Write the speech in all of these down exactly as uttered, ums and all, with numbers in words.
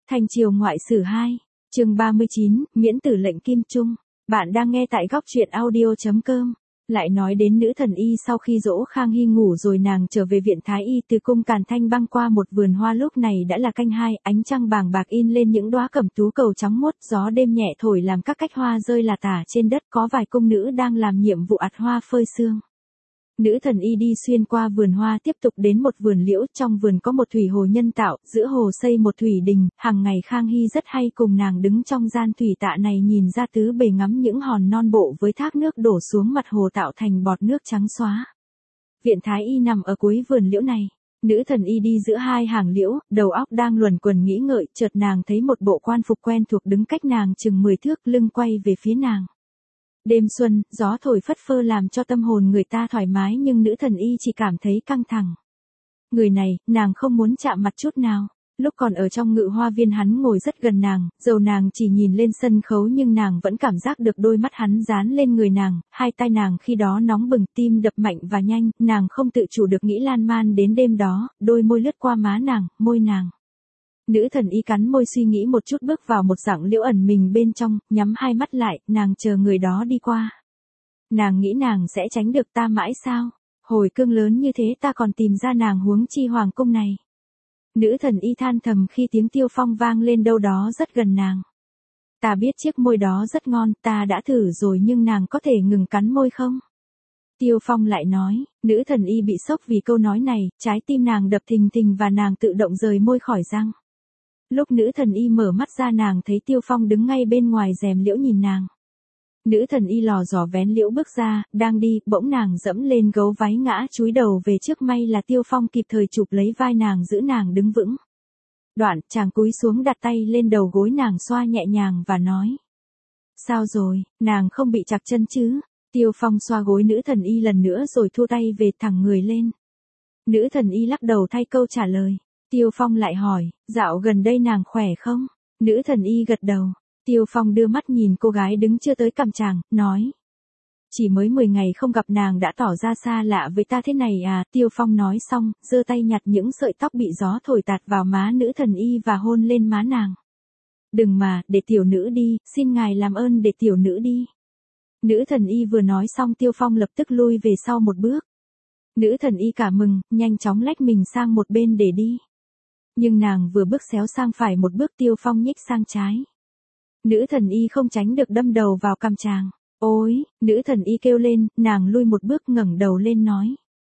Thanh Triều Ngoại Sử hai, chương ba mươi chín, miễn tử lệnh Kim Trung. Bạn đang nghe tại góc truyện audio chấm com. Lại nói đến nữ thần y sau khi dỗ Khang Hy ngủ rồi nàng trở về viện Thái Y từ cung Càn Thanh băng qua một vườn hoa lúc này đã là canh hai, ánh trăng bàng bạc in lên những đóa cẩm tú cầu trắng muốt, gió đêm nhẹ thổi làm các cách hoa rơi là tả trên đất, có vài cung nữ đang làm nhiệm vụ ặt hoa phơi sương. Nữ thần y đi xuyên qua vườn hoa tiếp tục đến một vườn liễu, trong vườn có một thủy hồ nhân tạo, giữa hồ xây một thủy đình, hàng ngày Khang Hy rất hay cùng nàng đứng trong gian thủy tạ này nhìn ra tứ bề ngắm những hòn non bộ với thác nước đổ xuống mặt hồ tạo thành bọt nước trắng xóa. Viện Thái Y nằm ở cuối vườn liễu này. Nữ thần y đi giữa hai hàng liễu, đầu óc đang luẩn quẩn nghĩ ngợi, chợt nàng thấy một bộ quan phục quen thuộc đứng cách nàng chừng mười thước, lưng quay về phía nàng. Đêm xuân, gió thổi phất phơ làm cho tâm hồn người ta thoải mái nhưng nữ thần y chỉ cảm thấy căng thẳng. Người này, nàng không muốn chạm mặt chút nào. Lúc còn ở trong ngự hoa viên hắn ngồi rất gần nàng, dầu nàng chỉ nhìn lên sân khấu nhưng nàng vẫn cảm giác được đôi mắt hắn dán lên người nàng, hai tai nàng khi đó nóng bừng, tim đập mạnh và nhanh, nàng không tự chủ được nghĩ lan man đến đêm đó, đôi môi lướt qua má nàng, môi nàng. Nữ thần y cắn môi suy nghĩ một chút bước vào một rặng liễu ẩn mình bên trong, nhắm hai mắt lại, nàng chờ người đó đi qua. Nàng nghĩ nàng sẽ tránh được ta mãi sao? Hồi cương lớn như thế ta còn tìm ra nàng huống chi hoàng cung này. Nữ thần y than thầm khi tiếng Tiêu Phong vang lên đâu đó rất gần nàng. Ta biết chiếc môi đó rất ngon, ta đã thử rồi nhưng nàng có thể ngừng cắn môi không? Tiêu Phong lại nói, nữ thần y bị sốc vì câu nói này, trái tim nàng đập thình thình và nàng tự động rời môi khỏi răng. Lúc nữ thần y mở mắt ra nàng thấy Tiêu Phong đứng ngay bên ngoài rèm liễu nhìn nàng. Nữ thần y lò dò vén liễu bước ra, đang đi, bỗng nàng dẫm lên gấu váy ngã chúi đầu về trước, may là Tiêu Phong kịp thời chụp lấy vai nàng giữ nàng đứng vững. Đoạn, chàng cúi xuống đặt tay lên đầu gối nàng xoa nhẹ nhàng và nói. Sao rồi, nàng không bị chặt chân chứ? Tiêu Phong xoa gối nữ thần y lần nữa rồi thua tay về thẳng người lên. Nữ thần y lắc đầu thay câu trả lời. Tiêu Phong lại hỏi, dạo gần đây nàng khỏe không? Nữ thần y gật đầu. Tiêu Phong đưa mắt nhìn cô gái đứng chưa tới cằm chàng, nói. Chỉ mới mười ngày không gặp nàng đã tỏ ra xa lạ với ta thế này à? Tiêu Phong nói xong, giơ tay nhặt những sợi tóc bị gió thổi tạt vào má nữ thần y và hôn lên má nàng. Đừng mà, để tiểu nữ đi, xin ngài làm ơn để tiểu nữ đi. Nữ thần y vừa nói xong Tiêu Phong lập tức lui về sau một bước. Nữ thần y cả mừng, nhanh chóng lách mình sang một bên để đi. Nhưng nàng vừa bước xéo sang phải một bước Tiêu Phong nhích sang trái. Nữ thần y không tránh được đâm đầu vào cằm chàng. Ôi, nữ thần y kêu lên, nàng lui một bước ngẩng đầu lên nói.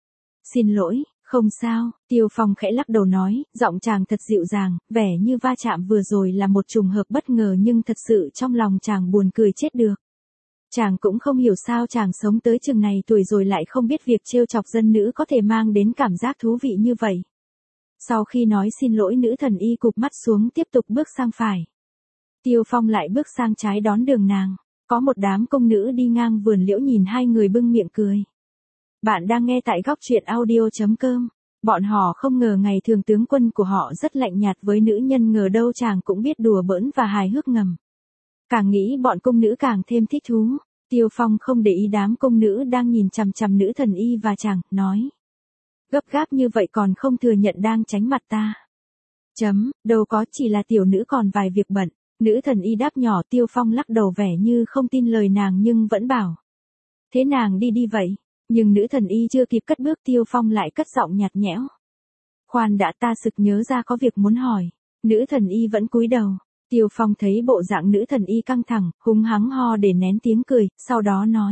Xin lỗi, không sao, Tiêu Phong khẽ lắc đầu nói, giọng chàng thật dịu dàng, vẻ như va chạm vừa rồi là một trùng hợp bất ngờ nhưng thật sự trong lòng chàng buồn cười chết được. Chàng cũng không hiểu sao chàng sống tới chừng này tuổi rồi lại không biết việc trêu chọc dân nữ có thể mang đến cảm giác thú vị như vậy. Sau khi nói xin lỗi nữ thần y cụp mắt xuống tiếp tục bước sang phải. Tiêu Phong lại bước sang trái đón đường nàng. Có một đám công nữ đi ngang vườn liễu nhìn hai người bưng miệng cười. Bạn đang nghe tại góc truyện audio chấm com. Bọn họ không ngờ ngày thường tướng quân của họ rất lạnh nhạt với nữ nhân, ngờ đâu chàng cũng biết đùa bỡn và hài hước ngầm. Càng nghĩ bọn công nữ càng thêm thích thú. Tiêu Phong không để ý đám công nữ đang nhìn chằm chằm nữ thần y và chàng, nói. Gấp gáp như vậy còn không thừa nhận đang tránh mặt ta. Chấm, đâu có, chỉ là tiểu nữ còn vài việc bận. Nữ thần y đáp nhỏ. Tiêu Phong lắc đầu vẻ như không tin lời nàng nhưng vẫn bảo. Thế nàng đi đi vậy. Nhưng nữ thần y chưa kịp cất bước Tiêu Phong lại cất giọng nhạt nhẽo. Khoan đã, ta sực nhớ ra có việc muốn hỏi. Nữ thần y vẫn cúi đầu. Tiêu Phong thấy bộ dạng nữ thần y căng thẳng, húng hắng ho để nén tiếng cười, sau đó nói.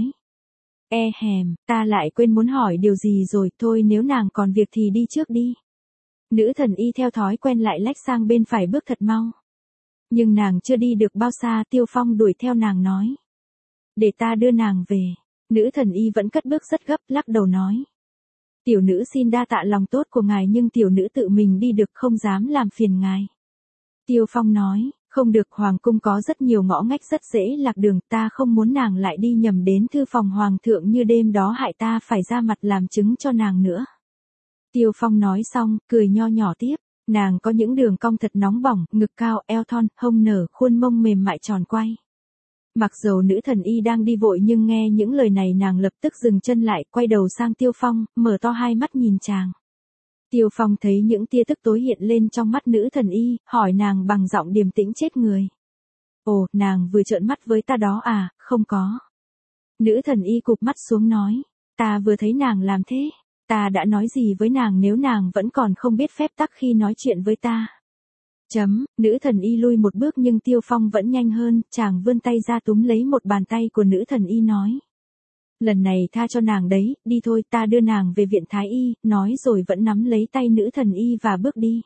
E hèm, ta lại quên muốn hỏi điều gì rồi, thôi nếu nàng còn việc thì đi trước đi. Nữ thần y theo thói quen lại lách sang bên phải bước thật mau. Nhưng nàng chưa đi được bao xa Tiêu Phong đuổi theo nàng nói. Để ta đưa nàng về. Nữ thần y vẫn cất bước rất gấp, lắc đầu nói. Tiểu nữ xin đa tạ lòng tốt của ngài nhưng tiểu nữ tự mình đi được, không dám làm phiền ngài. Tiêu Phong nói, không được, hoàng cung có rất nhiều ngõ ngách rất dễ lạc đường, ta không muốn nàng lại đi nhầm đến thư phòng hoàng thượng như đêm đó hại ta phải ra mặt làm chứng cho nàng nữa. Tiêu Phong nói xong, cười nho nhỏ tiếp. Nàng có những đường cong thật nóng bỏng, ngực cao, eo thon, hông nở, khuôn mông mềm mại tròn quay. Mặc dầu nữ thần y đang đi vội nhưng nghe những lời này nàng lập tức dừng chân lại, quay đầu sang Tiêu Phong, mở to hai mắt nhìn chàng. Tiêu Phong thấy những tia tức tối hiện lên trong mắt nữ thần y, hỏi nàng bằng giọng điềm tĩnh chết người. Ồ, nàng vừa trợn mắt với ta đó à, không có. Nữ thần y cụp mắt xuống nói, ta vừa thấy nàng làm thế, ta đã nói gì với nàng nếu nàng vẫn còn không biết phép tắc khi nói chuyện với ta. Chấm, nữ thần y lui một bước nhưng Tiêu Phong vẫn nhanh hơn, chàng vươn tay ra túm lấy một bàn tay của nữ thần y nói. Lần này tha cho nàng đấy, đi thôi ta đưa nàng về viện thái y, nói rồi vẫn nắm lấy tay nữ thần y và bước đi.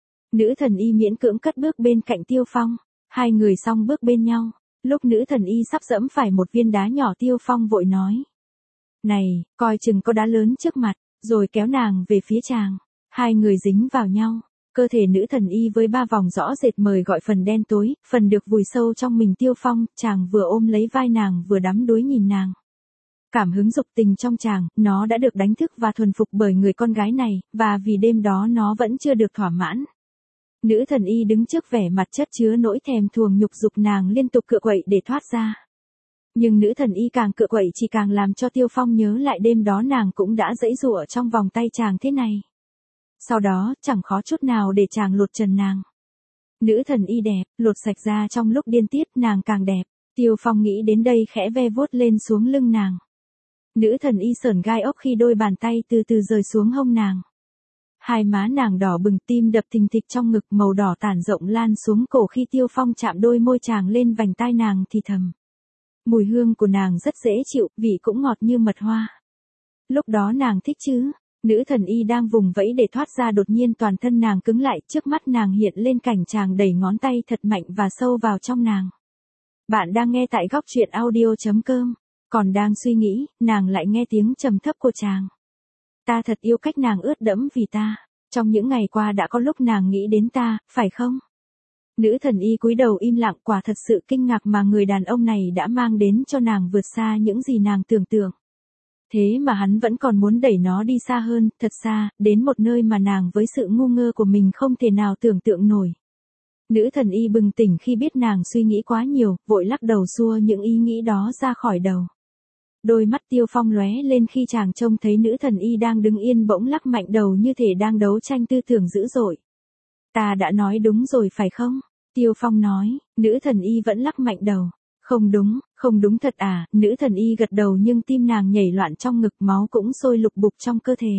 Nữ thần y miễn cưỡng cất bước bên cạnh Tiêu Phong, hai người song bước bên nhau, lúc nữ thần y sắp dẫm phải một viên đá nhỏ Tiêu Phong vội nói. Này, coi chừng có đá lớn trước mặt, rồi kéo nàng về phía chàng, hai người dính vào nhau. Cơ thể nữ thần y với ba vòng rõ rệt mời gọi phần đen tối, phần được vùi sâu trong mình Tiêu Phong, chàng vừa ôm lấy vai nàng vừa đắm đuối nhìn nàng. Cảm hứng dục tình trong chàng, nó đã được đánh thức và thuần phục bởi người con gái này, và vì đêm đó nó vẫn chưa được thỏa mãn. Nữ thần y đứng trước vẻ mặt chất chứa nỗi thèm thuồng nhục dục nàng liên tục cựa quậy để thoát ra. Nhưng nữ thần y càng cựa quậy chỉ càng làm cho Tiêu Phong nhớ lại đêm đó nàng cũng đã giãy giụa trong vòng tay chàng thế này. Sau đó, chẳng khó chút nào để chàng lột trần nàng. Nữ thần y đẹp, lột sạch ra trong lúc điên tiết nàng càng đẹp. Tiêu Phong nghĩ đến đây khẽ ve vuốt lên xuống lưng nàng. Nữ thần y sởn gai ốc khi đôi bàn tay từ từ rời xuống hông nàng. Hai má nàng đỏ bừng, tim đập thình thịch trong ngực, màu đỏ tản rộng lan xuống cổ khi Tiêu Phong chạm đôi môi chàng lên vành tai nàng thì thầm. Mùi hương của nàng rất dễ chịu, vị cũng ngọt như mật hoa. Lúc đó nàng thích chứ? Nữ thần y đang vùng vẫy để thoát ra đột nhiên toàn thân nàng cứng lại, trước mắt nàng hiện lên cảnh chàng đẩy ngón tay thật mạnh và sâu vào trong nàng. Bạn đang nghe tại góc truyện audio chấm com, còn đang suy nghĩ, nàng lại nghe tiếng trầm thấp của chàng. Ta thật yêu cách nàng ướt đẫm vì ta, trong những ngày qua đã có lúc nàng nghĩ đến ta, phải không? Nữ thần y cúi đầu im lặng, quả thật sự kinh ngạc mà người đàn ông này đã mang đến cho nàng vượt xa những gì nàng tưởng tượng. Thế mà hắn vẫn còn muốn đẩy nó đi xa hơn, thật xa, đến một nơi mà nàng với sự ngu ngơ của mình không thể nào tưởng tượng nổi. Nữ thần y bừng tỉnh khi biết nàng suy nghĩ quá nhiều, vội lắc đầu xua những ý nghĩ đó ra khỏi đầu. Đôi mắt Tiêu Phong lóe lên khi chàng trông thấy nữ thần y đang đứng yên bỗng lắc mạnh đầu như thể đang đấu tranh tư tưởng dữ dội. Ta đã nói đúng rồi phải không? Tiêu Phong nói, nữ thần y vẫn lắc mạnh đầu. Không đúng, không đúng thật à, nữ thần y gật đầu nhưng tim nàng nhảy loạn trong ngực, máu cũng sôi lục bục trong cơ thể.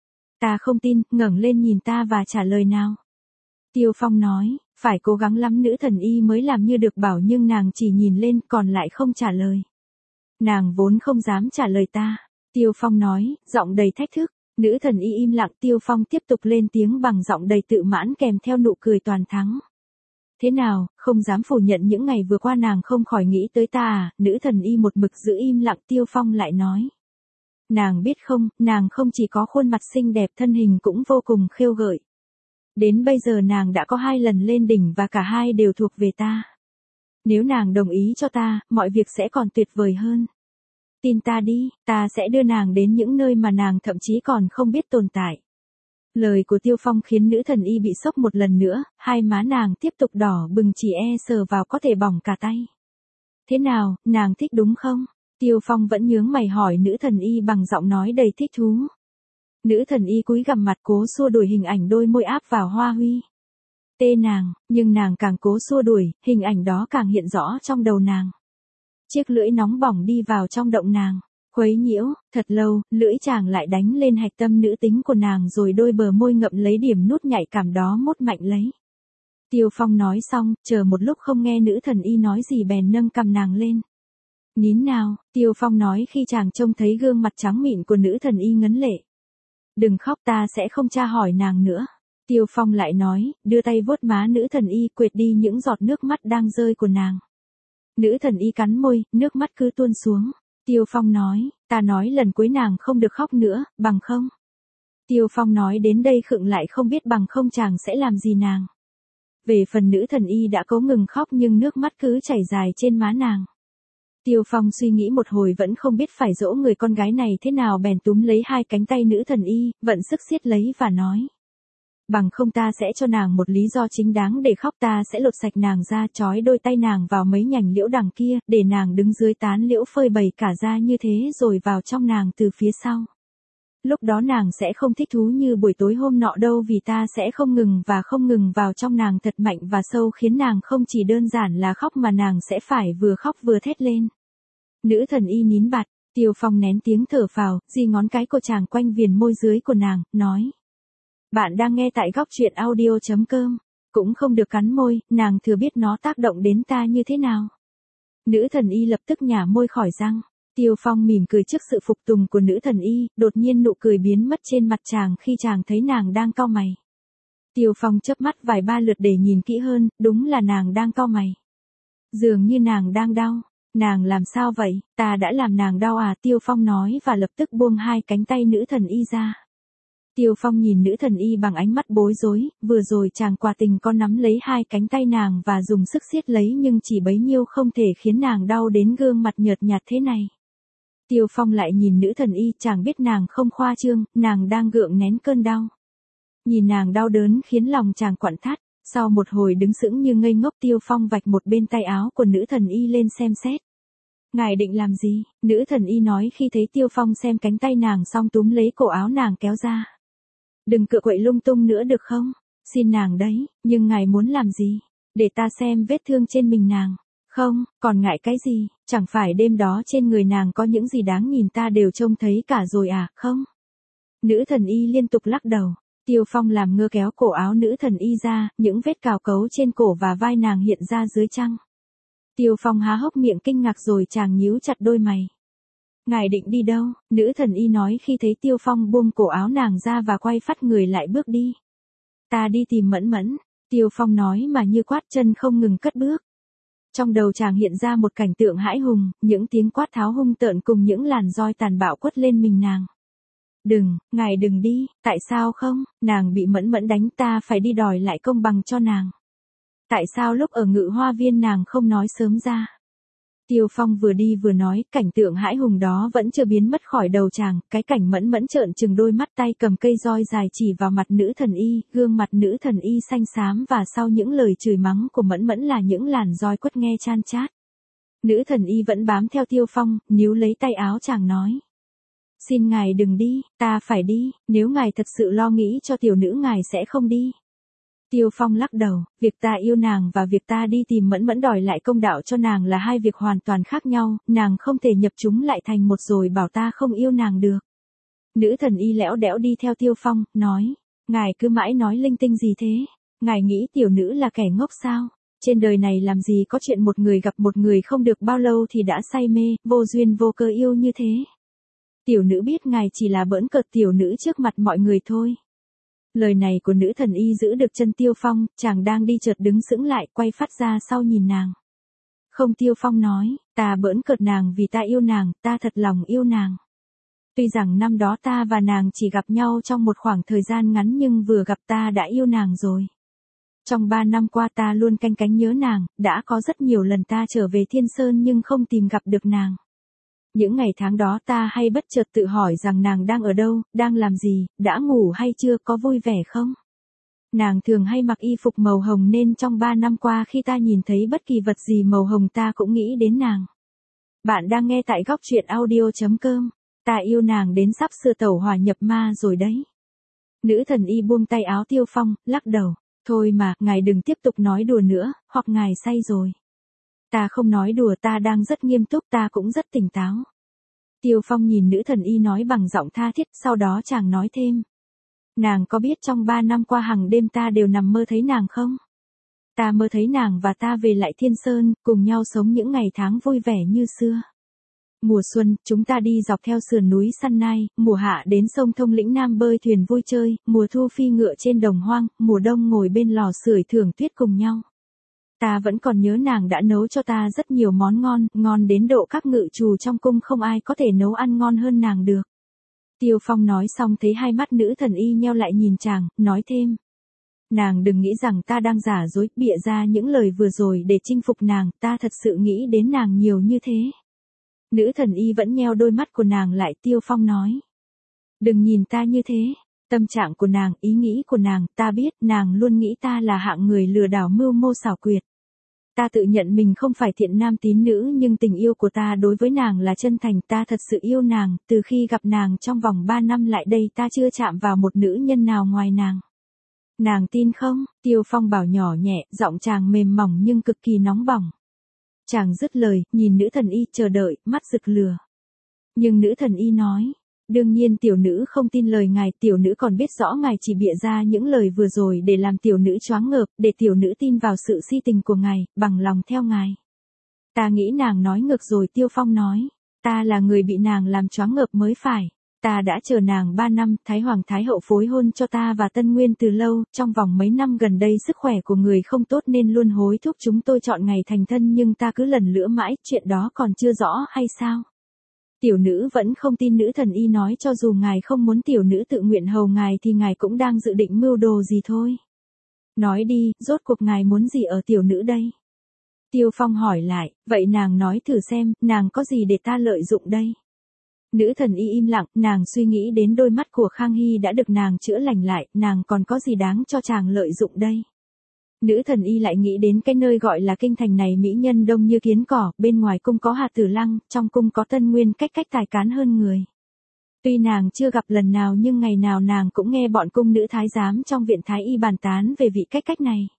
Ta không tin, ngẩng lên nhìn ta và trả lời nào. Tiêu Phong nói, phải cố gắng lắm nữ thần y mới làm như được bảo nhưng nàng chỉ nhìn lên còn lại không trả lời. Nàng vốn không dám trả lời ta. Tiêu Phong nói, giọng đầy thách thức. Nữ thần y im lặng, Tiêu Phong tiếp tục lên tiếng bằng giọng đầy tự mãn kèm theo nụ cười toàn thắng. Thế nào, không dám phủ nhận những ngày vừa qua nàng không khỏi nghĩ tới ta à? Nữ thần y một mực giữ im lặng, Tiêu Phong lại nói. Nàng biết không, nàng không chỉ có khuôn mặt xinh đẹp, thân hình cũng vô cùng khêu gợi. Đến bây giờ nàng đã có hai lần lên đỉnh và cả hai đều thuộc về ta. Nếu nàng đồng ý cho ta, mọi việc sẽ còn tuyệt vời hơn. Tin ta đi, ta sẽ đưa nàng đến những nơi mà nàng thậm chí còn không biết tồn tại. Lời của Tiêu Phong khiến nữ thần y bị sốc một lần nữa, hai má nàng tiếp tục đỏ bừng, chỉ e sờ vào có thể bỏng cả tay. Thế nào, nàng thích đúng không? Tiêu Phong vẫn nhướng mày hỏi nữ thần y bằng giọng nói đầy thích thú. Nữ thần y cúi gằm mặt cố xua đuổi hình ảnh đôi môi áp vào hoa huy. Tê nàng, nhưng nàng càng cố xua đuổi, hình ảnh đó càng hiện rõ trong đầu nàng. Chiếc lưỡi nóng bỏng đi vào trong động nàng. Quấy nhiễu, thật lâu, lưỡi chàng lại đánh lên hạch tâm nữ tính của nàng rồi đôi bờ môi ngậm lấy điểm nút nhạy cảm đó mút mạnh lấy. Tiêu Phong nói xong, chờ một lúc không nghe nữ thần y nói gì bèn nâng cằm nàng lên. Nín nào, Tiêu Phong nói khi chàng trông thấy gương mặt trắng mịn của nữ thần y ngấn lệ. Đừng khóc, ta sẽ không tra hỏi nàng nữa. Tiêu Phong lại nói, đưa tay vuốt má nữ thần y quệt đi những giọt nước mắt đang rơi của nàng. Nữ thần y cắn môi, nước mắt cứ tuôn xuống. Tiêu Phong nói, ta nói lần cuối nàng không được khóc nữa, bằng không? Tiêu Phong nói đến đây khựng lại không biết bằng không chàng sẽ làm gì nàng. Về phần nữ thần y đã cố ngừng khóc nhưng nước mắt cứ chảy dài trên má nàng. Tiêu Phong suy nghĩ một hồi vẫn không biết phải dỗ người con gái này thế nào bèn túm lấy hai cánh tay nữ thần y, vận sức siết lấy và nói. Bằng không ta sẽ cho nàng một lý do chính đáng để khóc, ta sẽ lột sạch nàng ra, trói đôi tay nàng vào mấy nhành liễu đằng kia, để nàng đứng dưới tán liễu phơi bày cả ra như thế rồi vào trong nàng từ phía sau. Lúc đó nàng sẽ không thích thú như buổi tối hôm nọ đâu vì ta sẽ không ngừng và không ngừng vào trong nàng thật mạnh và sâu khiến nàng không chỉ đơn giản là khóc mà nàng sẽ phải vừa khóc vừa thét lên. Nữ thần y nín bặt, Tiêu Phong nén tiếng thở phào, di ngón cái của chàng quanh viền môi dưới của nàng, nói. Bạn đang nghe tại góc truyện audio.com. Cũng không được cắn môi, nàng thừa biết nó tác động đến ta như thế nào. Nữ thần y lập tức nhả môi khỏi răng. Tiêu Phong mỉm cười trước sự phục tùng của nữ thần y, đột nhiên nụ cười biến mất trên mặt chàng khi chàng thấy nàng đang cau mày. Tiêu Phong chớp mắt vài ba lượt để nhìn kỹ hơn, đúng là nàng đang cau mày. Dường như nàng đang đau. Nàng làm sao vậy, ta đã làm nàng đau à? Tiêu Phong nói và lập tức buông hai cánh tay nữ thần y ra. Tiêu Phong nhìn nữ thần y bằng ánh mắt bối rối, vừa rồi chàng quả tình có nắm lấy hai cánh tay nàng và dùng sức siết lấy nhưng chỉ bấy nhiêu không thể khiến nàng đau đến gương mặt nhợt nhạt thế này. Tiêu Phong lại nhìn nữ thần y, chàng biết nàng không khoa trương, nàng đang gượng nén cơn đau. Nhìn nàng đau đớn khiến lòng chàng quặn thắt, sau một hồi đứng sững như ngây ngốc Tiêu Phong vạch một bên tay áo của nữ thần y lên xem xét. Ngài định làm gì? Nữ thần y nói khi thấy Tiêu Phong xem cánh tay nàng xong túm lấy cổ áo nàng kéo ra. Đừng cựa quậy lung tung nữa được không? Xin nàng đấy, nhưng ngài muốn làm gì? Để ta xem vết thương trên mình nàng. Không, còn ngại cái gì? Chẳng phải đêm đó trên người nàng có những gì đáng nhìn ta đều trông thấy cả rồi à, không? Nữ thần y liên tục lắc đầu. Tiêu Phong làm ngơ kéo cổ áo nữ thần y ra, những vết cào cấu trên cổ và vai nàng hiện ra dưới trăng. Tiêu Phong há hốc miệng kinh ngạc rồi chàng nhíu chặt đôi mày. Ngài định đi đâu? Nữ thần y nói khi thấy Tiêu Phong buông cổ áo nàng ra và quay phắt người lại bước đi. Ta đi tìm Mẫn Mẫn. Tiêu Phong nói mà như quát chân không ngừng cất bước. Trong đầu chàng hiện ra một cảnh tượng hãi hùng, những tiếng quát tháo hung tợn cùng những làn roi tàn bạo quất lên mình nàng. Đừng, ngài đừng đi, tại sao không? Nàng bị Mẫn Mẫn đánh, ta phải đi đòi lại công bằng cho nàng. Tại sao lúc ở Ngự Hoa Viên nàng không nói sớm ra? Tiêu Phong vừa đi vừa nói, cảnh tượng hãi hùng đó vẫn chưa biến mất khỏi đầu chàng, cái cảnh Mẫn Mẫn trợn trừng đôi mắt tay cầm cây roi dài chỉ vào mặt nữ thần y, gương mặt nữ thần y xanh xám và sau những lời chửi mắng của Mẫn Mẫn là những làn roi quất nghe chan chát. Nữ thần y vẫn bám theo Tiêu Phong, níu lấy tay áo chàng nói. Xin ngài đừng đi, ta phải đi, nếu ngài thật sự lo nghĩ cho tiểu nữ ngài sẽ không đi. Tiêu Phong lắc đầu, việc ta yêu nàng và việc ta đi tìm Mẫn Mẫn đòi lại công đạo cho nàng là hai việc hoàn toàn khác nhau, nàng không thể nhập chúng lại thành một rồi bảo ta không yêu nàng được. Nữ thần y lẽo đẽo đi theo Tiêu Phong, nói, ngài cứ mãi nói linh tinh gì thế, ngài nghĩ tiểu nữ là kẻ ngốc sao, trên đời này làm gì có chuyện một người gặp một người không được bao lâu thì đã say mê, vô duyên vô cớ yêu như thế. Tiểu nữ biết ngài chỉ là bỡn cợt tiểu nữ trước mặt mọi người thôi. Lời này của nữ thần y giữ được chân Tiêu Phong, chàng đang đi chợt đứng sững lại, quay phát ra sau nhìn nàng. Không, Tiêu Phong nói, ta bỡn cợt nàng vì ta yêu nàng, ta thật lòng yêu nàng. Tuy rằng năm đó ta và nàng chỉ gặp nhau trong một khoảng thời gian ngắn nhưng vừa gặp ta đã yêu nàng rồi. Trong ba năm qua ta luôn canh cánh nhớ nàng, đã có rất nhiều lần ta trở về Thiên Sơn nhưng không tìm gặp được nàng. Những ngày tháng đó ta hay bất chợt tự hỏi rằng nàng đang ở đâu, đang làm gì, đã ngủ hay chưa, có vui vẻ không? Nàng thường hay mặc y phục màu hồng nên trong ba năm qua khi ta nhìn thấy bất kỳ vật gì màu hồng ta cũng nghĩ đến nàng. Bạn đang nghe tại góc truyện audio.com. Ta yêu nàng đến sắp sửa tẩu hỏa nhập ma rồi đấy. Nữ thần y buông tay áo Tiêu Phong, lắc đầu. Thôi mà, ngài đừng tiếp tục nói đùa nữa, hoặc ngài say rồi. Ta không nói đùa, ta đang rất nghiêm túc, ta cũng rất tỉnh táo. Tiêu Phong nhìn nữ thần y nói bằng giọng tha thiết, sau đó chàng nói thêm. Nàng có biết trong ba năm qua hàng đêm ta đều nằm mơ thấy nàng không? Ta mơ thấy nàng và ta về lại Thiên Sơn, cùng nhau sống những ngày tháng vui vẻ như xưa. Mùa xuân, chúng ta đi dọc theo sườn núi săn nai, mùa hạ đến sông Thông Lĩnh Nam bơi thuyền vui chơi, mùa thu phi ngựa trên đồng hoang, mùa đông ngồi bên lò sưởi thưởng tuyết cùng nhau. Ta vẫn còn nhớ nàng đã nấu cho ta rất nhiều món ngon, ngon đến độ các ngự trù trong cung không ai có thể nấu ăn ngon hơn nàng được. Tiêu Phong nói xong thấy hai mắt nữ thần y nheo lại nhìn chàng, nói thêm. Nàng đừng nghĩ rằng ta đang giả dối, bịa ra những lời vừa rồi để chinh phục nàng, ta thật sự nghĩ đến nàng nhiều như thế. Nữ thần y vẫn nheo đôi mắt của nàng lại, Tiêu Phong nói. Đừng nhìn ta như thế, tâm trạng của nàng, ý nghĩ của nàng, ta biết, nàng luôn nghĩ ta là hạng người lừa đảo mưu mô xảo quyệt. Ta tự nhận mình không phải thiện nam tín nữ nhưng tình yêu của ta đối với nàng là chân thành, ta thật sự yêu nàng, từ khi gặp nàng trong vòng ba năm lại đây ta chưa chạm vào một nữ nhân nào ngoài nàng. Nàng tin không? Tiêu Phong bảo nhỏ nhẹ, giọng chàng mềm mỏng nhưng cực kỳ nóng bỏng. Chàng dứt lời, nhìn nữ thần y chờ đợi, mắt rực lửa. Nhưng nữ thần y nói, đương nhiên tiểu nữ không tin lời ngài, tiểu nữ còn biết rõ ngài chỉ bịa ra những lời vừa rồi để làm tiểu nữ choáng ngợp, để tiểu nữ tin vào sự si tình của ngài, bằng lòng theo ngài. Ta nghĩ nàng nói ngược rồi, Tiêu Phong nói, ta là người bị nàng làm choáng ngợp mới phải. Ta đã chờ nàng ba năm, Thái Hoàng Thái Hậu phối hôn cho ta và Tân Nguyên từ lâu, trong vòng mấy năm gần đây sức khỏe của người không tốt nên luôn hối thúc chúng tôi chọn ngày thành thân nhưng ta cứ lần lữa mãi, chuyện đó còn chưa rõ hay sao? Tiểu nữ vẫn không tin, nữ thần y nói, cho dù ngài không muốn tiểu nữ tự nguyện hầu ngài thì ngài cũng đang dự định mưu đồ gì thôi. Nói đi, rốt cuộc ngài muốn gì ở tiểu nữ đây? Tiêu Phong hỏi lại, vậy nàng nói thử xem, nàng có gì để ta lợi dụng đây? Nữ thần y im lặng, nàng suy nghĩ đến đôi mắt của Khang Hy đã được nàng chữa lành lại, nàng còn có gì đáng cho chàng lợi dụng đây? Nữ thần y lại nghĩ đến cái nơi gọi là kinh thành này mỹ nhân đông như kiến cỏ, bên ngoài cung có Hà Tử Lăng, trong cung có Tân Nguyên cách cách tài cán hơn người. Tuy nàng chưa gặp lần nào nhưng ngày nào nàng cũng nghe bọn cung nữ thái giám trong viện thái y bàn tán về vị cách cách này.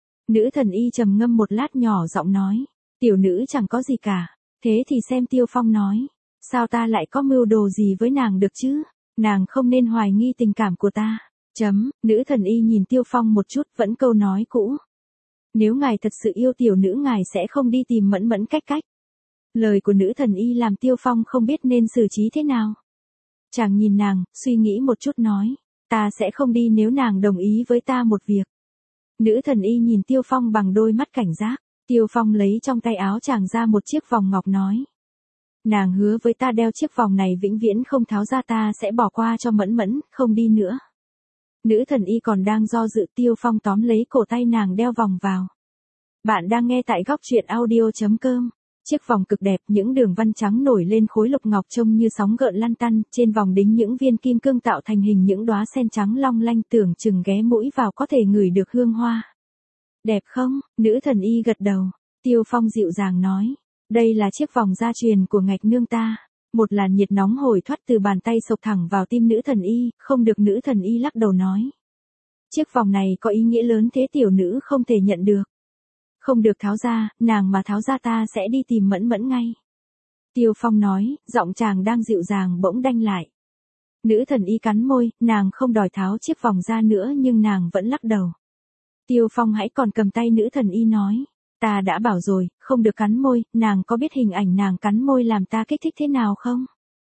Nữ thần y trầm ngâm một lát nhỏ giọng nói, tiểu nữ chẳng có gì cả, thế thì xem. Tiêu Phong nói, sao ta lại có mưu đồ gì với nàng được chứ, nàng không nên hoài nghi tình cảm của ta. Chấm, nữ thần y nhìn Tiêu Phong một chút, vẫn câu nói cũ. Nếu ngài thật sự yêu tiểu nữ ngài sẽ không đi tìm Mẫn Mẫn cách cách. Lời của nữ thần y làm Tiêu Phong không biết nên xử trí thế nào. Chàng nhìn nàng, suy nghĩ một chút nói, ta sẽ không đi nếu nàng đồng ý với ta một việc. Nữ thần y nhìn Tiêu Phong bằng đôi mắt cảnh giác. Tiêu Phong lấy trong tay áo chàng ra một chiếc vòng ngọc nói, nàng hứa với ta đeo chiếc vòng này vĩnh viễn không tháo ra, ta sẽ bỏ qua cho Mẫn Mẫn, không đi nữa. Nữ thần y còn đang do dự, Tiêu Phong tóm lấy cổ tay nàng đeo vòng vào. Bạn đang nghe tại góc truyện audio chấm com. Chiếc vòng cực đẹp, những đường văn trắng nổi lên khối lục ngọc trông như sóng gợn lăn tăn, trên vòng đính những viên kim cương tạo thành hình những đóa sen trắng long lanh, tưởng chừng ghé mũi vào có thể ngửi được hương hoa. Đẹp không? Nữ thần y gật đầu. Tiêu Phong dịu dàng nói, đây là chiếc vòng gia truyền của ngạch nương ta. Một làn nhiệt nóng hồi thoát từ bàn tay sộc thẳng vào tim nữ thần y, không được. Nữ thần y lắc đầu nói, chiếc vòng này có ý nghĩa lớn thế tiểu nữ không thể nhận được. Không được tháo ra, nàng mà tháo ra ta sẽ đi tìm Mẫn Mẫn ngay. Tiêu Phong nói, giọng chàng đang dịu dàng bỗng đanh lại. Nữ thần y cắn môi, nàng không đòi tháo chiếc vòng ra nữa nhưng nàng vẫn lắc đầu. Tiêu Phong hãy còn cầm tay nữ thần y nói, ta đã bảo rồi, không được cắn môi, nàng có biết hình ảnh nàng cắn môi làm ta kích thích thế nào không?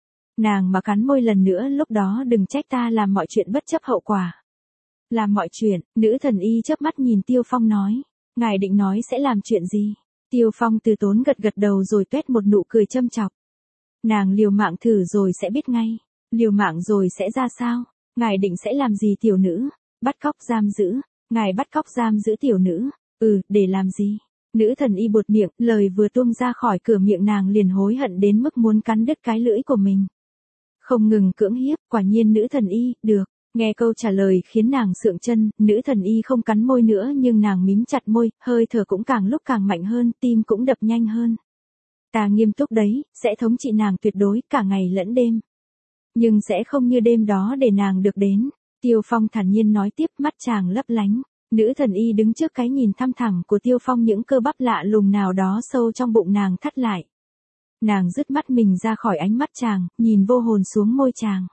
Nàng mà cắn môi lần nữa lúc đó đừng trách ta làm mọi chuyện bất chấp hậu quả. Làm mọi chuyện, nữ thần y chớp mắt nhìn Tiêu Phong nói, ngài định nói sẽ làm chuyện gì? Tiêu Phong từ tốn gật gật đầu rồi tuét một nụ cười châm chọc. Nàng liều mạng thử rồi sẽ biết ngay, liều mạng rồi sẽ ra sao? Ngài định sẽ làm gì tiểu nữ? Bắt cóc giam giữ, ngài bắt cóc giam giữ tiểu nữ, ừ, để làm gì? Nữ thần y buột miệng, lời vừa tuông ra khỏi cửa miệng nàng liền hối hận đến mức muốn cắn đứt cái lưỡi của mình. Không ngừng cưỡng hiếp, quả nhiên nữ thần y, được. Nghe câu trả lời khiến nàng sượng chân, nữ thần y không cắn môi nữa nhưng nàng mím chặt môi, hơi thở cũng càng lúc càng mạnh hơn, tim cũng đập nhanh hơn. Ta nghiêm túc đấy, sẽ thống trị nàng tuyệt đối, cả ngày lẫn đêm. Nhưng sẽ không như đêm đó để nàng được đến. Tiêu Phong thản nhiên nói tiếp, mắt chàng lấp lánh. Nữ thần y đứng trước cái nhìn thăm thẳm của Tiêu Phong, những cơ bắp lạ lùng nào đó sâu trong bụng nàng thắt lại. Nàng dứt mắt mình ra khỏi ánh mắt chàng, nhìn vô hồn xuống môi chàng.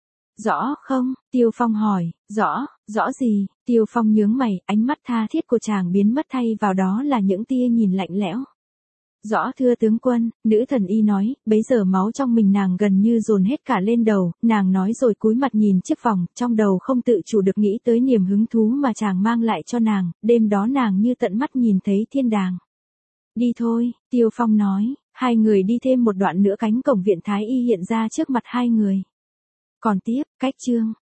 Rõ không? Tiêu Phong hỏi, rõ, rõ gì? Tiêu Phong nhướng mày, ánh mắt tha thiết của chàng biến mất thay vào đó là những tia nhìn lạnh lẽo. Rõ thưa tướng quân, nữ thần y nói, bấy giờ máu trong mình nàng gần như dồn hết cả lên đầu, nàng nói rồi cúi mặt nhìn chiếc vòng, trong đầu không tự chủ được nghĩ tới niềm hứng thú mà chàng mang lại cho nàng, đêm đó nàng như tận mắt nhìn thấy thiên đàng. Đi thôi, Tiêu Phong nói, hai người đi thêm một đoạn nữa cánh cổng viện thái y hiện ra trước mặt hai người. Còn tiếp, cách chương.